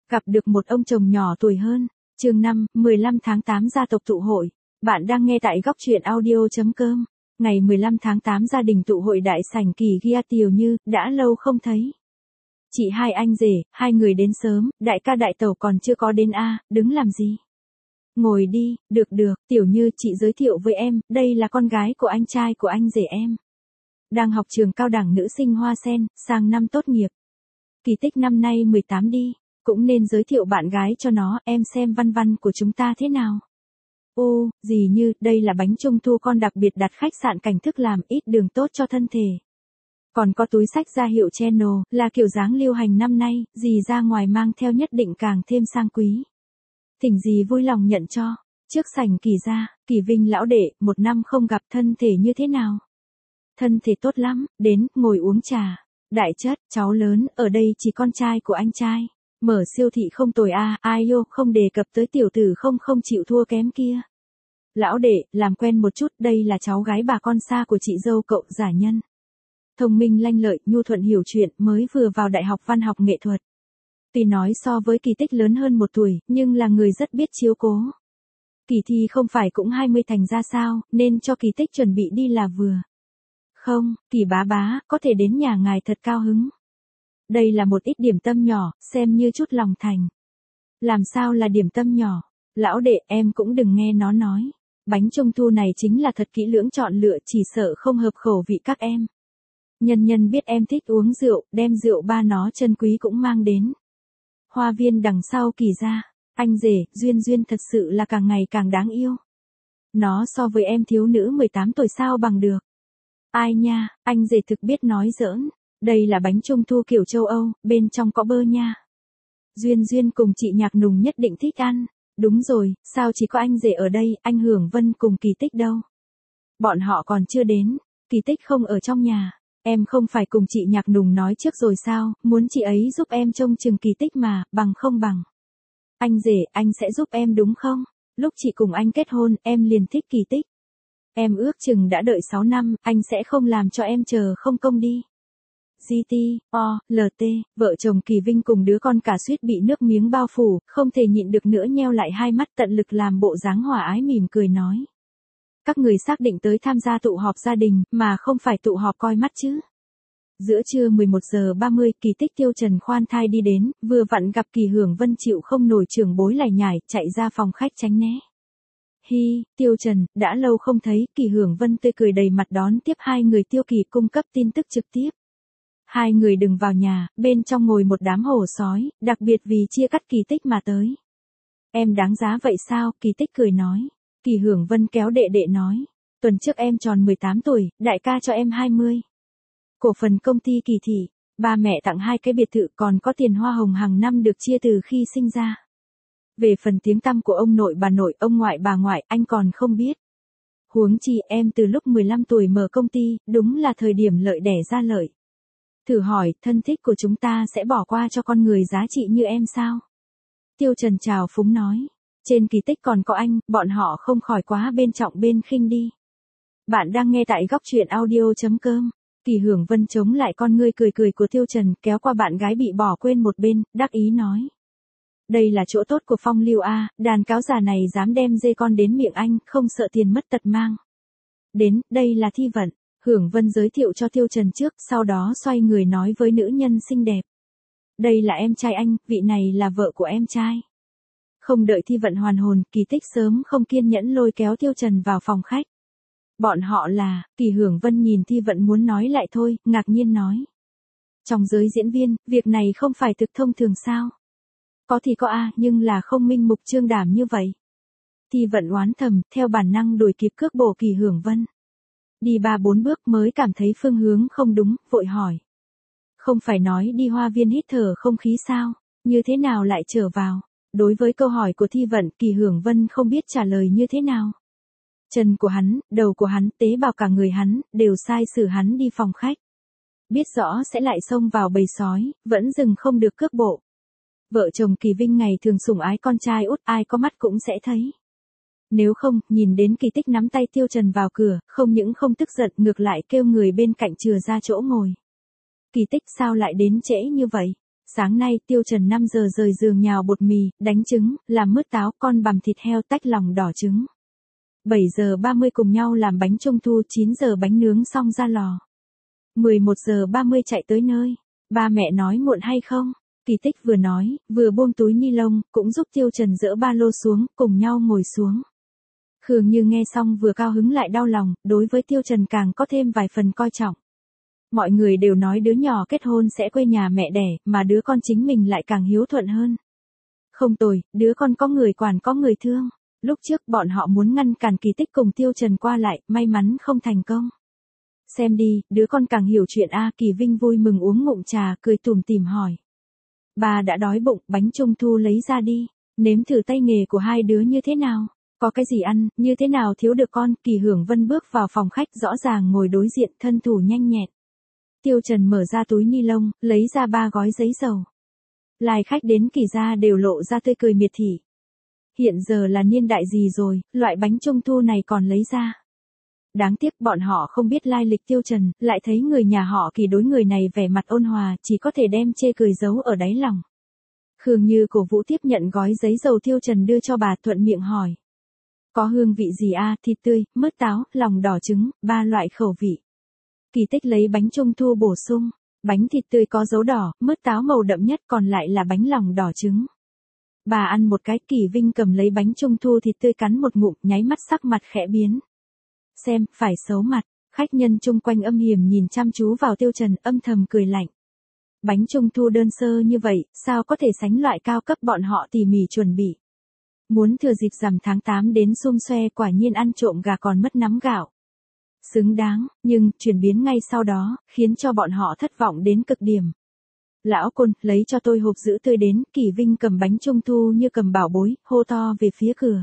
Gặp được một ông chồng nhỏ tuổi hơn. Chương 5, 15 tháng 8 gia tộc tụ hội. Bạn đang nghe tại góc truyện audio.com. Ngày 15 tháng 8 gia đình tụ hội đại sảnh Kỳ Gia Tiều Như, đã lâu không thấy. Chị hai anh rể, hai người đến sớm, đại ca đại tẩu còn chưa có đến a, đứng làm gì? Ngồi đi, được, Tiểu Như, chị giới thiệu với em, đây là con gái của anh trai của anh rể em. Đang học trường cao đẳng nữ sinh Hoa Sen, sang năm tốt nghiệp. Kỳ Tích năm nay 18 đi, cũng nên giới thiệu bạn gái cho nó, em xem văn văn của chúng ta thế nào. Ô, dì Như, đây là bánh trung thu con đặc biệt đặt khách sạn Cảnh Thức làm, ít đường tốt cho thân thể. Còn có túi sách ra hiệu Channel, là kiểu dáng lưu hành năm nay, dì ra ngoài mang theo nhất định càng thêm sang quý. Thỉnh dì vui lòng nhận cho. Trước sảnh Kỳ gia, Kỳ Vinh lão đệ, một năm không gặp, thân thể như thế nào? Thân thể tốt lắm, đến, ngồi uống trà. Đại chất, cháu lớn, ở đây chỉ con trai của anh trai. Mở siêu thị không tồi a, ai yêu, không đề cập tới tiểu tử không chịu thua kém kia. Lão đệ, làm quen một chút, đây là cháu gái bà con xa của chị dâu cậu, Giả Nhân. Thông minh lanh lợi, nhu thuận hiểu chuyện, mới vừa vào đại học văn học nghệ thuật. Tuy nói so với Kỳ Tích lớn hơn một tuổi, nhưng là người rất biết chiếu cố. Kỳ Thi không phải cũng 20 thành ra sao, nên cho Kỳ Tích chuẩn bị đi là vừa. Không, Kỳ bá, có thể đến nhà ngài thật cao hứng. Đây là một ít điểm tâm nhỏ, xem như chút lòng thành. Làm sao là điểm tâm nhỏ? Lão đệ, em cũng đừng nghe nó nói. Bánh trung thu này chính là thật kỹ lưỡng chọn lựa, chỉ sợ không hợp khẩu vị các em. Nhân biết em thích uống rượu, đem rượu ba nó chân quý cũng mang đến. Hoa viên đằng sau Kỳ gia, anh rể, Duyên thật sự là càng ngày càng đáng yêu. Nó so với em thiếu nữ 18 tuổi sao bằng được. Ai nha, anh rể thực biết nói giỡn. Đây là bánh trung thu kiểu châu Âu, bên trong có bơ nha. Duyên cùng chị Nhạc Nùng nhất định thích ăn. Đúng rồi, sao chỉ có anh rể ở đây, anh Hưởng Vân cùng Kỳ Tích đâu? Bọn họ còn chưa đến, Kỳ Tích không ở trong nhà. Em không phải cùng chị Nhạc Nùng nói trước rồi sao, muốn chị ấy giúp em trông chừng Kỳ Tích mà, bằng không bằng. Anh rể, anh sẽ giúp em đúng không? Lúc chị cùng anh kết hôn, em liền thích Kỳ Tích. Em ước chừng đã đợi 6 năm, anh sẽ không làm cho em chờ không công đi. GT, vợ chồng Kỳ Vinh cùng đứa con cả suýt bị nước miếng bao phủ, không thể nhịn được nữa nheo lại hai mắt, tận lực làm bộ dáng hòa ái mỉm cười nói. Các người xác định tới tham gia tụ họp gia đình, mà không phải tụ họp coi mắt chứ. Giữa trưa 11 giờ 30, Kỳ Tích Tiêu Trần khoan thai đi đến, vừa vặn gặp Kỳ Hưởng Vân chịu không nổi trưởng bối lải nhải, chạy ra phòng khách tránh né. Hi, Tiêu Trần, đã lâu không thấy, Kỳ Hưởng Vân tươi cười đầy mặt đón tiếp hai người Tiêu Kỳ cung cấp tin tức trực tiếp. Hai người đừng vào nhà, bên trong ngồi một đám hổ sói, đặc biệt vì chia cắt Kỳ Tích mà tới. Em đáng giá vậy sao, Kỳ Tích cười nói. Kỳ Hưởng Vân kéo đệ nói. Tuần trước em tròn 18 tuổi, đại ca cho em 20. Cổ phần công ty Kỳ Thị, ba mẹ tặng 2 cái biệt thự, còn có tiền hoa hồng hàng năm được chia từ khi sinh ra. Về phần tiếng tăm của ông nội bà nội, ông ngoại bà ngoại, anh còn không biết. Huống chi em từ lúc 15 tuổi mở công ty, đúng là thời điểm lợi đẻ ra lợi. Thử hỏi, thân thích của chúng ta sẽ bỏ qua cho con người giá trị như em sao? Tiêu Trần chào phúng nói. Trên Kỳ Tích còn có anh, bọn họ không khỏi quá bên trọng bên khinh đi. Bạn đang nghe tại góc truyện audio.com. Kỳ Hưởng Vân chống lại con ngươi cười của Tiêu Trần, kéo qua bạn gái bị bỏ quên một bên, đắc ý nói. Đây là chỗ tốt của phong lưu a, đàn cáo già này dám đem dê con đến miệng anh, không sợ tiền mất tật mang. Đến, đây là Thi Vận. Hưởng Vân giới thiệu cho Tiêu Trần trước, sau đó xoay người nói với nữ nhân xinh đẹp. Đây là em trai anh, vị này là vợ của em trai. Không đợi Thi Vận hoàn hồn, Kỳ Tích sớm không kiên nhẫn lôi kéo Tiêu Trần vào phòng khách. Bọn họ là, Kỳ Hưởng Vân nhìn Thi Vận muốn nói lại thôi, ngạc nhiên nói. Trong giới diễn viên, việc này không phải thực thông thường sao? Có thì có nhưng là không minh mục trương đảm như vậy. Thi Vận oán thầm, theo bản năng đuổi kịp cước bộ Kỳ Hưởng Vân. Đi 3-4 bước mới cảm thấy phương hướng không đúng, vội hỏi. Không phải nói đi hoa viên hít thở không khí sao, như thế nào lại trở vào? Đối với câu hỏi của Thi Vận, Kỳ Hưởng Vân không biết trả lời như thế nào. Chân của hắn, đầu của hắn, tế bào cả người hắn, đều sai xử hắn đi phòng khách. Biết rõ sẽ lại xông vào bầy sói, vẫn dừng không được cước bộ. Vợ chồng Kỳ Vinh ngày thường sủng ái con trai út, ai có mắt cũng sẽ thấy. Nếu không, nhìn đến Kỳ Tích nắm tay Tiêu Trần vào cửa, không những không tức giận, ngược lại kêu người bên cạnh chừa ra chỗ ngồi. Kỳ Tích sao lại đến trễ như vậy? Sáng nay Tiêu Trần 5 giờ rời giường nhào bột mì, đánh trứng, làm mứt táo, con bằm thịt heo tách lòng đỏ trứng. 7 giờ 30 cùng nhau làm bánh trung thu, 9 giờ bánh nướng xong ra lò. 11 giờ 30 chạy tới nơi. Ba mẹ nói muộn hay không? Kỳ Tích vừa nói, vừa buông túi ni lông, cũng giúp Tiêu Trần dỡ ba lô xuống, cùng nhau ngồi xuống. Khương Như nghe xong vừa cao hứng lại đau lòng, đối với Tiêu Trần càng có thêm vài phần coi trọng. Mọi người đều nói đứa nhỏ kết hôn sẽ quê nhà mẹ đẻ, mà đứa con chính mình lại càng hiếu thuận hơn. Không tồi, đứa con có người quản có người thương. Lúc trước bọn họ muốn ngăn cản Kỳ Tích cùng Tiêu Trần qua lại, may mắn không thành công. Xem đi, đứa con càng hiểu chuyện a. Kỳ Vinh vui mừng uống ngụm trà, cười tủm tỉm hỏi. Bà đã đói bụng, bánh trung thu lấy ra đi, nếm thử tay nghề của hai đứa như thế nào. Có cái gì ăn, như thế nào thiếu được con. Kỳ Hưởng Vân bước vào phòng khách rõ ràng ngồi đối diện, thân thủ nhanh nhẹn. Tiêu Trần mở ra túi ni lông, lấy ra 3 gói giấy dầu. Lai khách đến Kỳ gia đều lộ ra tươi cười miệt thị. Hiện giờ là niên đại gì rồi, loại bánh trung thu này còn lấy ra. Đáng tiếc bọn họ không biết lai lịch Tiêu Trần, lại thấy người nhà họ Kỳ đối người này vẻ mặt ôn hòa, chỉ có thể đem chê cười giấu ở đáy lòng. Khương Như cổ vũ tiếp nhận gói giấy dầu Tiêu Trần đưa cho bà, thuận miệng hỏi. Có hương vị gì a? Thịt tươi, mứt táo, lòng đỏ trứng, 3 loại khẩu vị. Kỳ Tích lấy bánh trung thu bổ sung. Bánh thịt tươi có dấu đỏ, mứt táo màu đậm nhất, còn lại là bánh lòng đỏ trứng. Bà ăn một cái. Kỳ Vinh cầm lấy bánh trung thu thịt tươi cắn một ngụm, nháy mắt sắc mặt khẽ biến. Xem, phải xấu mặt. Khách nhân chung quanh âm hiểm nhìn chăm chú vào Tiêu Trần, âm thầm cười lạnh. Bánh trung thu đơn sơ như vậy, sao có thể sánh loại cao cấp bọn họ tỉ mỉ chuẩn bị. Muốn thừa dịp rằm tháng 8 đến xum xoe, quả nhiên ăn trộm gà còn mất nắm gạo. Xứng đáng, nhưng, chuyển biến ngay sau đó, khiến cho bọn họ thất vọng đến cực điểm. Lão Côn, lấy cho tôi hộp sữa tươi đến. Kỳ Vinh cầm bánh trung thu như cầm bảo bối, hô to về phía cửa.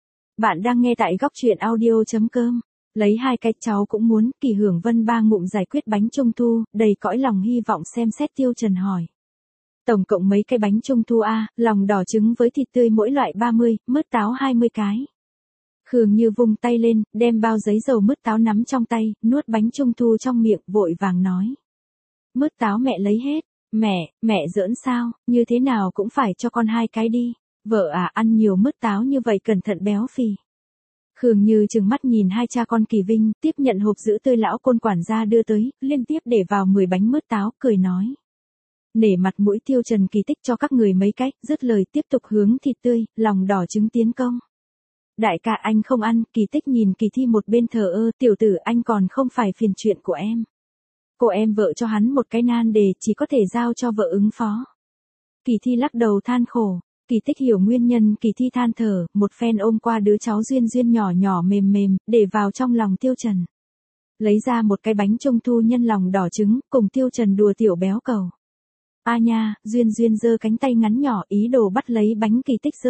Bạn đang nghe tại góc truyện audio.com. Lấy 2 cái cháu cũng muốn. Kỳ Hưởng Vân 3 ngụm giải quyết bánh trung thu, đầy cõi lòng hy vọng xem xét. Tiêu Trần hỏi. Tổng cộng mấy cái bánh trung thu a? Lòng đỏ trứng với thịt tươi mỗi loại 30, mứt táo 20 cái. Khương Như vung tay lên, đem bao giấy dầu mứt táo nắm trong tay, nuốt bánh trung thu trong miệng, vội vàng nói. Mứt táo mẹ lấy hết. Mẹ giỡn sao, như thế nào cũng phải cho con 2 cái đi. Vợ à, ăn nhiều mứt táo như vậy cẩn thận béo phì. Khương Như trừng mắt nhìn hai cha con Kỳ Vinh, tiếp nhận hộp sữa tươi lão Côn quản gia đưa tới, liên tiếp để vào 10 bánh mứt táo, cười nói. Nể mặt mũi Tiêu Trần, Kỳ Tích cho các người mấy cái, dứt lời tiếp tục hướng thịt tươi, lòng đỏ trứng tiến công. Đại ca anh không ăn. Kỳ Tích nhìn Kỳ Thi một bên thờ ơ. Tiểu tử, anh còn không phải phiền chuyện của em. Cô em vợ cho hắn một cái nan đề, chỉ có thể giao cho vợ ứng phó. Kỳ Thi lắc đầu than khổ. Kỳ Tích hiểu nguyên nhân. Kỳ Thi than thở, một phen ôm qua đứa cháu Duyên Duyên nhỏ nhỏ mềm mềm, để vào trong lòng Tiêu Trần. Lấy ra một cái bánh trung thu nhân lòng đỏ trứng, cùng Tiêu Trần đùa tiểu béo cầu. A nha, Duyên Duyên giơ cánh tay ngắn nhỏ, ý đồ bắt lấy bánh. Kỳ Tích giơ.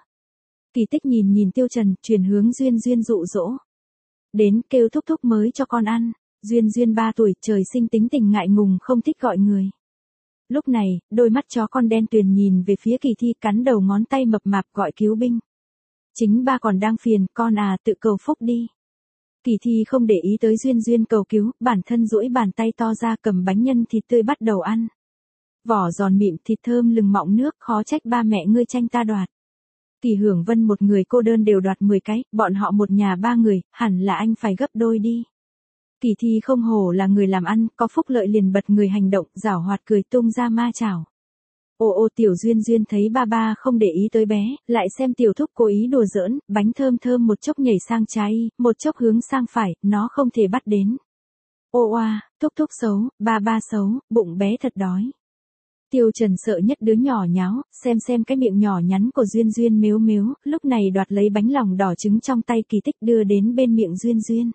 Kỳ Tích nhìn Tiêu Trần, chuyển hướng Duyên Duyên dụ dỗ. Đến, kêu thúc thúc mới cho con ăn. Duyên Duyên 3 tuổi, trời sinh tính tình ngại ngùng, không thích gọi người. Lúc này, đôi mắt chó con đen tuyền nhìn về phía Kỳ Thi, cắn đầu ngón tay mập mạp gọi cứu binh. Chính ba còn đang phiền, con à, tự cầu phúc đi. Kỳ Thi không để ý tới Duyên Duyên cầu cứu, bản thân duỗi bàn tay to ra cầm bánh nhân thịt tươi bắt đầu ăn. Vỏ giòn mịn, thịt thơm lừng mọng nước, khó trách ba mẹ ngươi tranh ta đoạt. Kỳ Hưởng Vân một người cô đơn đều đoạt 10 cái, bọn họ một nhà 3 người, hẳn là anh phải gấp đôi đi. Kỳ Thi không hổ là người làm ăn, có phúc lợi liền bật người hành động, giảo hoạt cười tung ra ma chảo. Ô tiểu Duyên Duyên thấy ba không để ý tới bé, lại xem tiểu thúc cố ý đùa giỡn, bánh thơm thơm một chốc nhảy sang trái, một chốc hướng sang phải, nó không thể bắt đến. Ô oa, thúc xấu, ba xấu, bụng bé thật đói. Tiêu Trần sợ nhất đứa nhỏ nháo, xem cái miệng nhỏ nhắn của Duyên Duyên mếu mếu, lúc này đoạt lấy bánh lòng đỏ trứng trong tay Kỳ Tích đưa đến bên miệng Duyên Duyên.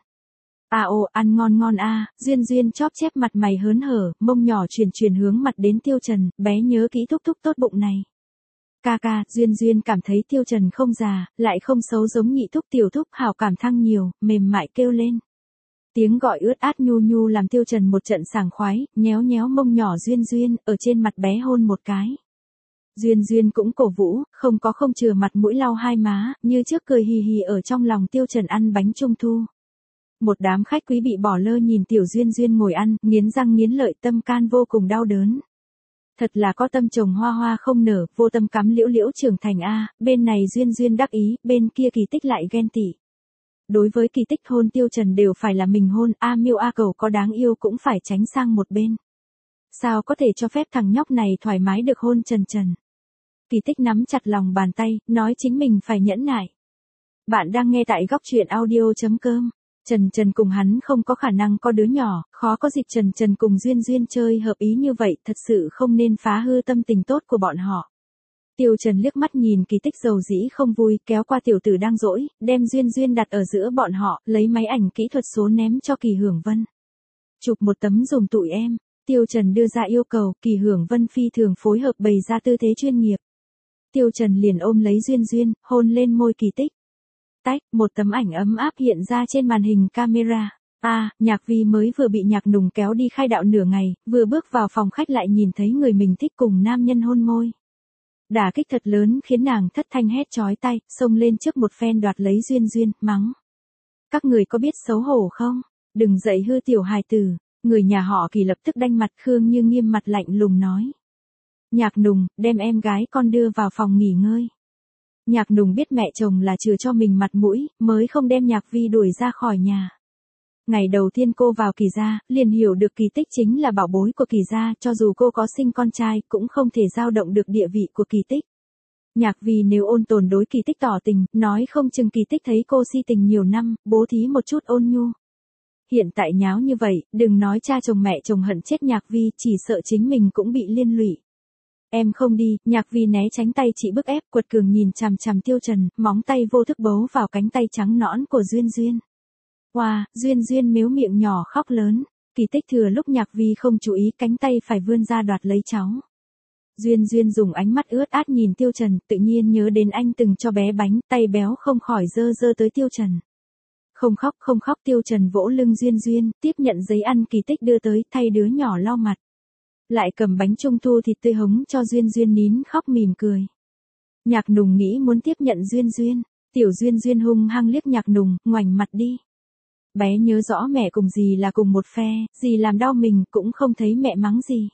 Ăn ngon a. Duyên Duyên chóp chép mặt mày hớn hở, mông nhỏ chuyển hướng mặt đến Tiêu Trần, bé nhớ kỹ thúc tốt bụng này. Ca, Duyên Duyên cảm thấy Tiêu Trần không già, lại không xấu giống nhị thúc tiểu thúc, hảo cảm thăng nhiều, mềm mại kêu lên. Tiếng gọi ướt át nhu làm Tiêu Trần một trận sảng khoái, nhéo mông nhỏ Duyên, ở trên mặt bé hôn một cái. Duyên cũng cổ vũ, không chừa mặt mũi lau hai má, như trước cười hì hì ở trong lòng Tiêu Trần ăn bánh trung thu. Một đám khách quý bị bỏ lơ nhìn tiểu Duyên ngồi ăn, nghiến răng nghiến lợi, tâm can vô cùng đau đớn. Thật là có tâm trồng hoa hoa không nở, vô tâm cắm liễu liễu trưởng thành a, bên này Duyên Duyên đắc ý, bên kia Kỳ Tích lại ghen tị. Đối với Kỳ Tích hôn Tiêu Trần đều phải là mình hôn, a Miêu a Cầu có đáng yêu cũng phải tránh sang một bên. Sao có thể cho phép thằng nhóc này thoải mái được hôn Trần Trần. Kỳ Tích nắm chặt lòng bàn tay, nói chính mình phải nhẫn nại. Bạn đang nghe tại góc truyện audio.com. Trần Trần cùng hắn không có khả năng có đứa nhỏ, khó có dịp Trần Trần cùng Duyên Duyên chơi hợp ý như vậy, thật sự không nên phá hư tâm tình tốt của bọn họ. Tiêu Trần liếc mắt nhìn Kỳ Tích dầu dĩ không vui, kéo qua tiểu tử đang dỗi, đem Duyên Duyên đặt ở giữa bọn họ, lấy máy ảnh kỹ thuật số ném cho Kỳ Hưởng Vân. Chụp một tấm dùm tụi em. Tiêu Trần đưa ra yêu cầu, Kỳ Hưởng Vân phi thường phối hợp bày ra tư thế chuyên nghiệp. Tiêu Trần liền ôm lấy Duyên Duyên, hôn lên môi Kỳ Tích. Tách, một tấm ảnh ấm áp hiện ra trên màn hình camera. Nhạc Vi mới vừa bị Nhạc Nùng kéo đi khai đạo nửa ngày, vừa bước vào phòng khách lại nhìn thấy người mình thích cùng nam nhân hôn môi. Đả kích thật lớn khiến nàng thất thanh hét chói tai, xông lên trước một phen đoạt lấy Duyên Duyên, mắng. Các người có biết xấu hổ không? Đừng dạy hư tiểu hài tử. Người nhà họ Kỳ lập tức đanh mặt, Khương Như nghiêm mặt lạnh lùng nói. Nhạc Nùng, đem em gái con đưa vào phòng nghỉ ngơi. Nhạc Nùng biết mẹ chồng là chừa cho mình mặt mũi, mới không đem Nhạc Vi đuổi ra khỏi nhà. Ngày đầu tiên cô vào Kỳ gia, liền hiểu được Kỳ Tích chính là bảo bối của Kỳ gia, cho dù cô có sinh con trai, cũng không thể dao động được địa vị của Kỳ Tích. Nhạc Vi nếu ôn tồn đối Kỳ Tích tỏ tình, nói không chừng Kỳ Tích thấy cô si tình nhiều năm, bố thí một chút ôn nhu. Hiện tại nháo như vậy, đừng nói cha chồng mẹ chồng hận chết Nhạc Vi, chỉ sợ chính mình cũng bị liên lụy. Em không đi, Nhạc Vi né tránh tay chị bức ép, quật cường nhìn chằm chằm Tiêu Trần, móng tay vô thức bấu vào cánh tay trắng nõn của Duyên Duyên. Wow, Duyên Duyên mếu miệng nhỏ khóc lớn. Kỳ Tích thừa lúc Nhạc Vi không chú ý, cánh tay phải vươn ra đoạt lấy cháu. Duyên Duyên dùng ánh mắt ướt át nhìn Tiêu Trần, tự nhiên nhớ đến anh từng cho bé bánh, tay béo không khỏi dơ dơ tới Tiêu Trần. Không khóc, Tiêu Trần vỗ lưng Duyên Duyên, tiếp nhận giấy ăn Kỳ Tích đưa tới, thay đứa nhỏ lau mặt. Lại cầm bánh trung thu thịt tươi hống cho Duyên Duyên nín khóc mỉm cười. Nhạc Nùng nghĩ muốn tiếp nhận Duyên Duyên, tiểu Duyên Duyên hung hăng liếc Nhạc Nùng, ngoảnh mặt đi. Bé nhớ rõ mẹ cùng dì là cùng một phe, dì làm đau mình cũng không thấy mẹ mắng gì.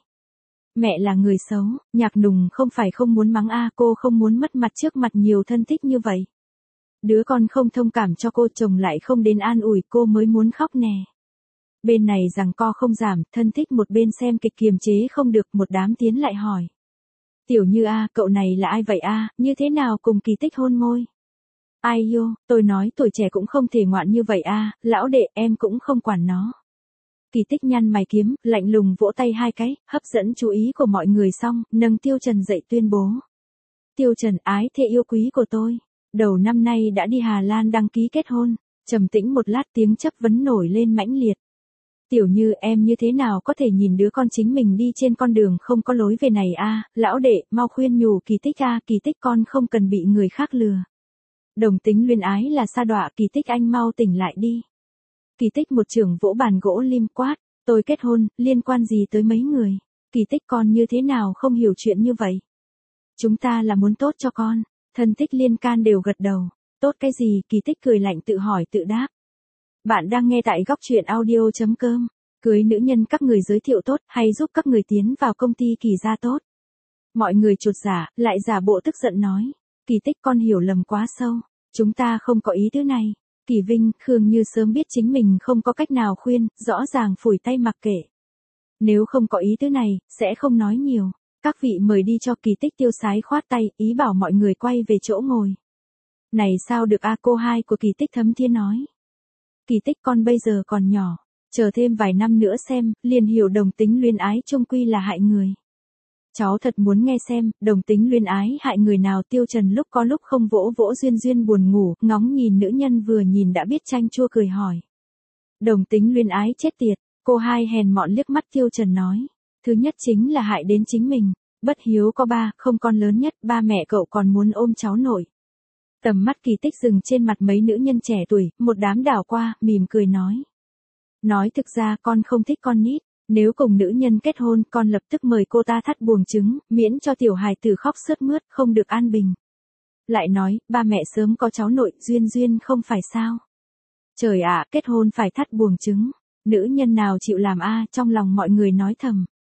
Mẹ là người xấu, Nhạc Nùng không phải không muốn mắng cô không muốn mất mặt trước mặt nhiều thân thích như vậy. Đứa con không thông cảm cho cô, chồng lại không đến an ủi cô mới muốn khóc nè. Bên này giằng co không giảm, thân thích một bên xem kịch kiềm chế không được, một đám tiến lại hỏi. Tiểu Như cậu này là ai vậy như thế nào cùng Kỳ Tích hôn môi? Ai yêu, tôi nói tuổi trẻ cũng không thể ngoạn như vậy lão đệ, em cũng không quản nó. Kỳ Tích nhăn mày kiếm, lạnh lùng vỗ tay hai cái, hấp dẫn chú ý của mọi người xong, nâng Tiêu Trần dậy tuyên bố. Tiêu Trần, ái thê yêu quý của tôi, đầu năm nay đã đi Hà Lan đăng ký kết hôn. Trầm tĩnh một lát, tiếng chất vấn nổi lên mãnh liệt. Tiểu Như, em như thế nào có thể nhìn đứa con chính mình đi trên con đường không có lối về này lão đệ, mau khuyên nhủ Kỳ Tích Kỳ Tích con không cần bị người khác lừa. Đồng tính luyến ái là sa đọa, Kỳ Tích anh mau tỉnh lại đi. Kỳ Tích một chưởng vỗ bàn gỗ lim quát, tôi kết hôn, liên quan gì tới mấy người? Kỳ Tích con như thế nào không hiểu chuyện như vậy? Chúng ta là muốn tốt cho con. Thân thích liên can đều gật đầu. Tốt cái gì? Kỳ Tích cười lạnh tự hỏi tự đáp. Bạn đang nghe tại góc truyện audio.com. Cưới nữ nhân các người giới thiệu tốt hay giúp các người tiến vào công ty Kỳ gia tốt? Mọi người chột dạ, lại giả bộ tức giận nói. Kỳ Tích con hiểu lầm quá sâu. Chúng ta không có ý thứ này. Kỳ Vinh, Khương Như sớm biết chính mình không có cách nào khuyên, rõ ràng phủi tay mặc kệ. Nếu không có ý thứ này, sẽ không nói nhiều. Các vị mời đi cho Kỳ Tích tiêu sái khoát tay, ý bảo mọi người quay về chỗ ngồi. Này sao được cô hai của Kỳ Tích thấm thiên nói. Kỳ Tích con bây giờ còn nhỏ, chờ thêm vài năm nữa xem, liền hiểu đồng tính luyến ái chung quy là hại người. Cháu thật muốn nghe xem, đồng tính luyến ái hại người nào? Tiêu Trần lúc có lúc không vỗ vỗ Duyên Duyên buồn ngủ, ngóng nhìn nữ nhân vừa nhìn đã biết chanh chua cười hỏi. Đồng tính luyến ái chết tiệt, cô hai hèn mọn liếc mắt Tiêu Trần nói. Thứ nhất chính là hại đến chính mình, bất hiếu có ba, không con lớn nhất, ba mẹ cậu còn muốn ôm cháu nội. Tầm mắt Kỳ Tích dừng trên mặt mấy nữ nhân trẻ tuổi, một đám đảo qua, mỉm cười nói. Nói thực ra con không thích con nít, nếu cùng nữ nhân kết hôn con lập tức mời cô ta thắt buồng trứng, miễn cho tiểu hài tử khóc sướt mướt, không được an bình. Lại nói, ba mẹ sớm có cháu nội, Duyên Duyên không phải sao? Trời ạ, kết hôn phải thắt buồng trứng, nữ nhân nào chịu làm trong lòng mọi người nói thầm.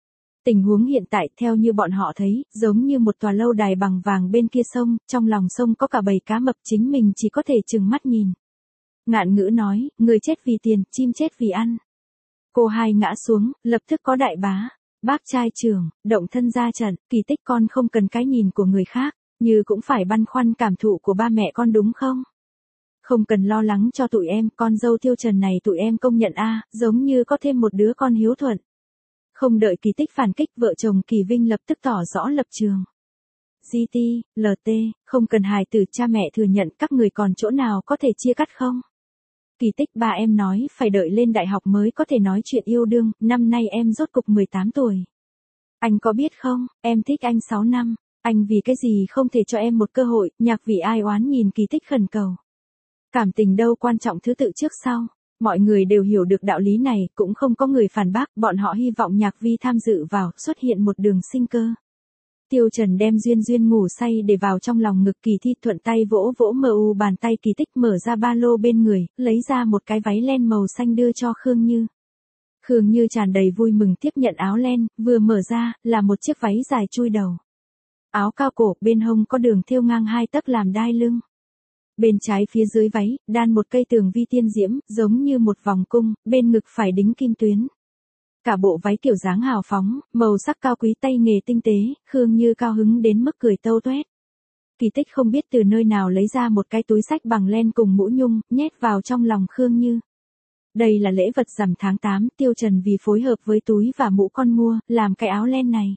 Tình huống hiện tại theo như bọn họ thấy, giống như một tòa lâu đài bằng vàng bên kia sông, trong lòng sông có cả bầy cá mập, chính mình chỉ có thể trừng mắt nhìn. Ngạn Ngữ nói, người chết vì tiền, chim chết vì ăn. Cô hai ngã xuống, lập tức có đại bá. Bác trai trưởng, động thân ra trận, Kỳ Tích con không cần cái nhìn của người khác, như cũng phải băn khoăn cảm thụ của ba mẹ con đúng không? Không cần lo lắng cho tụi em, con dâu Tiêu Trần này tụi em công nhận giống như có thêm một đứa con hiếu thuận. Không đợi Kỳ Tích phản kích, vợ chồng Kỳ Vinh lập tức tỏ rõ lập trường. GT, LT, không cần hài tử, cha mẹ thừa nhận, các người còn chỗ nào có thể chia cắt không? Kỳ Tích, ba em nói phải đợi lên đại học mới có thể nói chuyện yêu đương, năm nay em rốt cục 18 tuổi. Anh có biết không, em thích anh 6 năm, anh vì cái gì không thể cho em một cơ hội, Nhạc Vi ai oán nhìn Kỳ Tích khẩn cầu. Cảm tình đâu quan trọng thứ tự trước sau, mọi người đều hiểu được đạo lý này, cũng không có người phản bác, bọn họ hy vọng Nhạc Vi tham dự vào, xuất hiện một đường sinh cơ. Tiêu Trần đem Duyên Duyên ngủ say để vào trong lòng ngực, Kỳ Thi thuận tay vỗ vỗ bàn tay Kỳ Tích, mở ra ba lô bên người, lấy ra một cái váy len màu xanh đưa cho Khương Như. Khương Như tràn đầy vui mừng tiếp nhận áo len, vừa mở ra, là một chiếc váy dài chui đầu. Áo cao cổ, bên hông có đường thêu ngang 2 tấc làm đai lưng. Bên trái phía dưới váy, đan một cây tường vi tiên diễm, giống như một vòng cung, bên ngực phải đính kim tuyến. Cả bộ váy kiểu dáng hào phóng, màu sắc cao quý, tay nghề tinh tế, Khương Như cao hứng đến mức cười tâu toét. Kỳ Tích không biết từ nơi nào lấy ra một cái túi xách bằng len cùng mũ nhung, nhét vào trong lòng Khương Như. Đây là lễ vật rằm tháng 8, Tiêu Trần vì phối hợp với túi và mũ con mua, làm cái áo len này.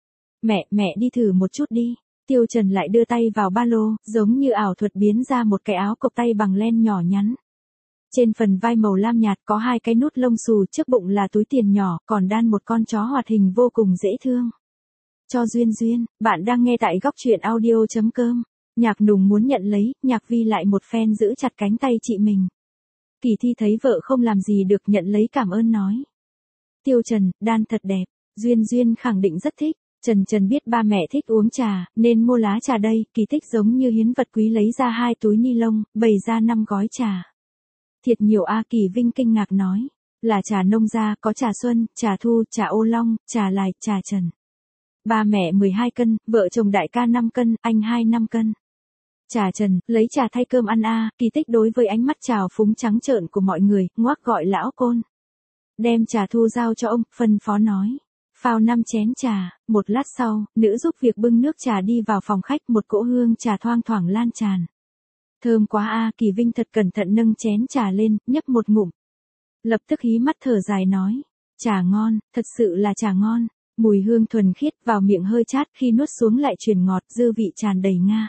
Mẹ đi thử một chút đi. Tiêu Trần lại đưa tay vào ba lô, giống như ảo thuật biến ra một cái áo cộc tay bằng len nhỏ nhắn. Trên phần vai màu lam nhạt có 2 cái nút lông xù, trước bụng là túi tiền nhỏ, còn đan một con chó hoạt hình vô cùng dễ thương. Cho Duyên, bạn đang nghe tại góc truyện audio.com. Nhạc Nùng muốn nhận lấy, Nhạc Vi lại một phen giữ chặt cánh tay chị mình. Kỳ Thi thấy vợ không làm gì được, nhận lấy cảm ơn nói. Tiêu Trần, đan thật đẹp, Duyên khẳng định rất thích. Trần biết ba mẹ thích uống trà, nên mua lá trà đây, Kỳ Tích giống như hiến vật quý lấy ra 2 túi ni lông, bày ra 5 gói trà. Thiệt nhiều Kỳ Vinh kinh ngạc nói. Là trà nông gia, có trà xuân, trà thu, trà ô long, trà lài, trà trần. Ba mẹ 12 cân, vợ chồng đại ca 5 cân, anh 5 cân. Trà trần, lấy trà thay cơm ăn Kỳ Tích đối với ánh mắt trào phúng trắng trợn của mọi người, ngoác gọi lão Côn. Đem trà thu giao cho ông, phân phó nói. Phao 5 chén trà, một lát sau, nữ giúp việc bưng nước trà đi vào phòng khách, một cỗ hương trà thoang thoảng lan tràn. Thơm quá Kỳ Vinh thật cẩn thận nâng chén trà lên, nhấp một ngụm. Lập tức hí mắt thở dài nói, trà ngon, thật sự là trà ngon, mùi hương thuần khiết, vào miệng hơi chát, khi nuốt xuống lại truyền ngọt, dư vị tràn đầy nga.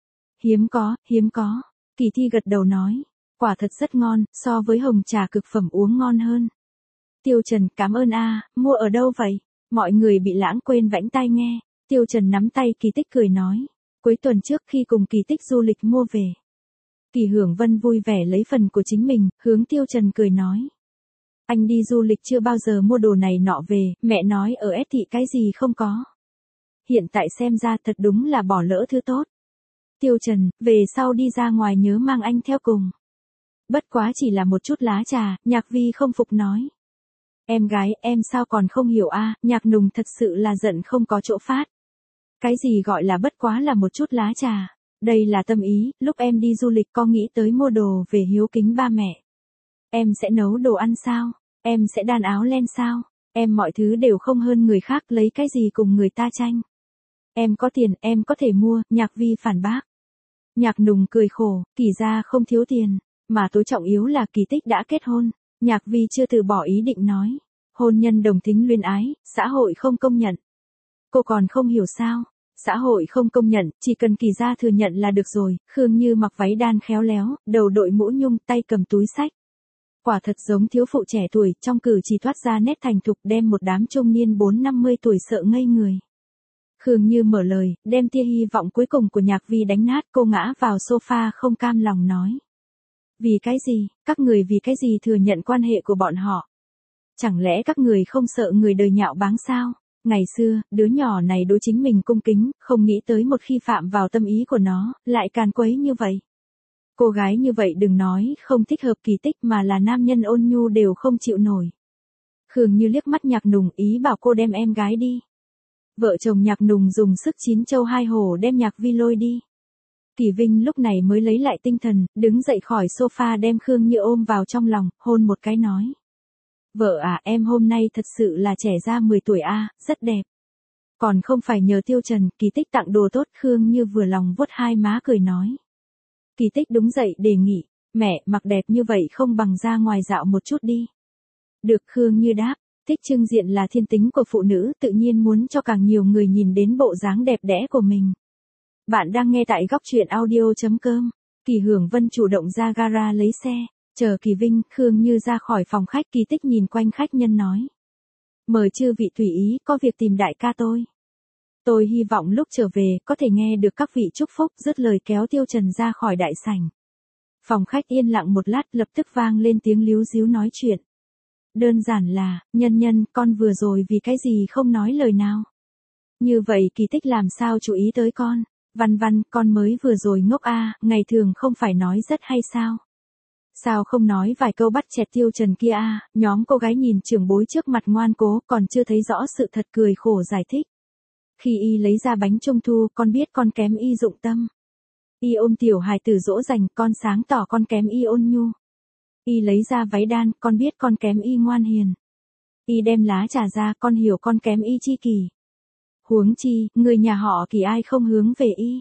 Hiếm có, Kỳ Thi gật đầu nói, quả thật rất ngon, so với hồng trà cực phẩm uống ngon hơn. Tiêu Trần, cảm ơn mua ở đâu vậy? Mọi người bị lãng quên vãnh tai nghe. Tiêu Trần nắm tay Kỳ Tích cười nói. Cuối tuần trước khi cùng Kỳ Tích du lịch mua về. Kỳ Hưởng Vân vui vẻ lấy phần của chính mình, hướng Tiêu Trần cười nói. Anh đi du lịch chưa bao giờ mua đồ này nọ về, mẹ nói ở S thị cái gì không có. Hiện tại xem ra thật đúng là bỏ lỡ thứ tốt. Tiêu Trần, về sau đi ra ngoài nhớ mang anh theo cùng. Bất quá chỉ là một chút lá trà, Nhạc Vi không phục nói. Em gái, em sao còn không hiểu Nhạc Nùng thật sự là giận không có chỗ phát. Cái gì gọi là bất quá là một chút lá trà. Đây là tâm ý, lúc em đi du lịch có nghĩ tới mua đồ về hiếu kính ba mẹ. Em sẽ nấu đồ ăn sao? Em sẽ đan áo len sao? Em mọi thứ đều không hơn người khác, lấy cái gì cùng người ta tranh? Em có tiền, em có thể mua, Nhạc Vi phản bác. Nhạc Nùng cười khổ, Kỳ gia không thiếu tiền, mà tối trọng yếu là Kỳ Tích đã kết hôn. Nhạc Vi chưa từ bỏ ý định nói. Hôn nhân đồng tính luyến ái, xã hội không công nhận. Cô còn không hiểu sao? Xã hội không công nhận, chỉ cần Kỳ gia thừa nhận là được rồi. Khương Như mặc váy đan khéo léo, đầu đội mũ nhung, tay cầm túi xách. Quả thật giống thiếu phụ trẻ tuổi, trong cử chỉ thoát ra nét thành thục, đem một đám trung niên 4-50 tuổi sợ ngây người. Khương Như mở lời, đem tia hy vọng cuối cùng của Nhạc Vi đánh nát, cô ngã vào sofa không cam lòng nói. Vì cái gì, các người vì cái gì thừa nhận quan hệ của bọn họ? Chẳng lẽ các người không sợ người đời nhạo báng sao? Ngày xưa, đứa nhỏ này đối chính mình cung kính, không nghĩ tới một khi phạm vào tâm ý của nó, lại càn quấy như vậy. Cô gái như vậy đừng nói không thích hợp Kỳ Tích mà là nam nhân ôn nhu đều không chịu nổi. Khương Như liếc mắt Nhạc Nùng, ý bảo cô đem em gái đi. Vợ chồng Nhạc Nùng dùng sức chín châu hai hổ đem Nhạc Vi lôi đi. Kỳ Vinh lúc này mới lấy lại tinh thần, đứng dậy khỏi sofa đem Khương Như ôm vào trong lòng, hôn một cái nói. Vợ à, em hôm nay thật sự là trẻ ra 10 tuổi a, rất đẹp. Còn không phải nhờ Tiêu Trần, Kỳ Tích tặng đồ tốt. Khương Như vừa lòng vuốt hai má cười nói. Kỳ Tích đúng dậy đề nghị, mẹ mặc đẹp như vậy không bằng ra ngoài dạo một chút đi. Được, Khương Như đáp. Thích trưng diện là thiên tính của phụ nữ, tự nhiên muốn cho càng nhiều người nhìn đến bộ dáng đẹp đẽ của mình. Bạn đang nghe tại góc truyện audio.com. Kỳ Hưởng Vân chủ động ra gara lấy xe, chờ Kỳ Vinh, Khương Như ra khỏi phòng khách. Kỳ Tích nhìn quanh khách nhân nói. Mời chư vị tùy ý, có việc tìm đại ca tôi. Tôi hy vọng lúc trở về có thể nghe được các vị chúc phúc. Dứt lời kéo Tiêu Trần ra khỏi đại sảnh. Phòng khách yên lặng một lát, lập tức vang lên tiếng líu ríu nói chuyện. Đơn giản là, nhân, con vừa rồi vì cái gì không nói lời nào. Như vậy Kỳ Tích làm sao chú ý tới con. Văn, con mới vừa rồi ngốc a, ngày thường không phải nói rất hay sao. Sao không nói vài câu bắt chẹt Tiêu Trần kia a. Nhóm cô gái nhìn trưởng bối trước mặt ngoan cố, còn chưa thấy rõ sự thật cười khổ giải thích. Khi y lấy ra bánh trung thu, con biết con kém y dụng tâm. Y ôm tiểu hài tử dỗ dành, con sáng tỏ con kém y ôn nhu. Y lấy ra váy đan, con biết con kém y ngoan hiền. Y đem lá trà ra, con hiểu con kém y chi kỷ. Huống chi, người nhà họ Kỳ ai không hướng về y.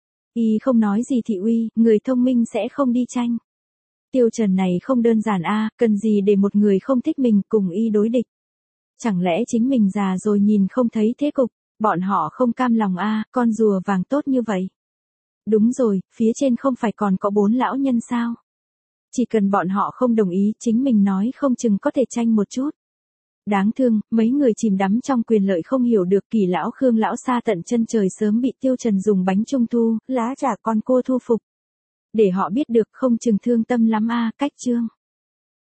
Y không nói gì thị uy, người thông minh sẽ không đi tranh. Tiêu Trần này không đơn giản a, cần gì để một người không thích mình cùng y đối địch. Chẳng lẽ chính mình già rồi nhìn không thấy thế cục, bọn họ không cam lòng a, con rùa vàng tốt như vậy. Đúng rồi, phía trên không phải còn có 4 lão nhân sao? Chỉ cần bọn họ không đồng ý, chính mình nói không chừng có thể tranh một chút. Đáng thương, mấy người chìm đắm trong quyền lợi không hiểu được. Kỳ lão Khương lão xa tận chân trời sớm bị Tiêu Trần dùng bánh trung thu, lá trà con cô thu phục. Để họ biết được không chừng thương tâm lắm a, cách chương.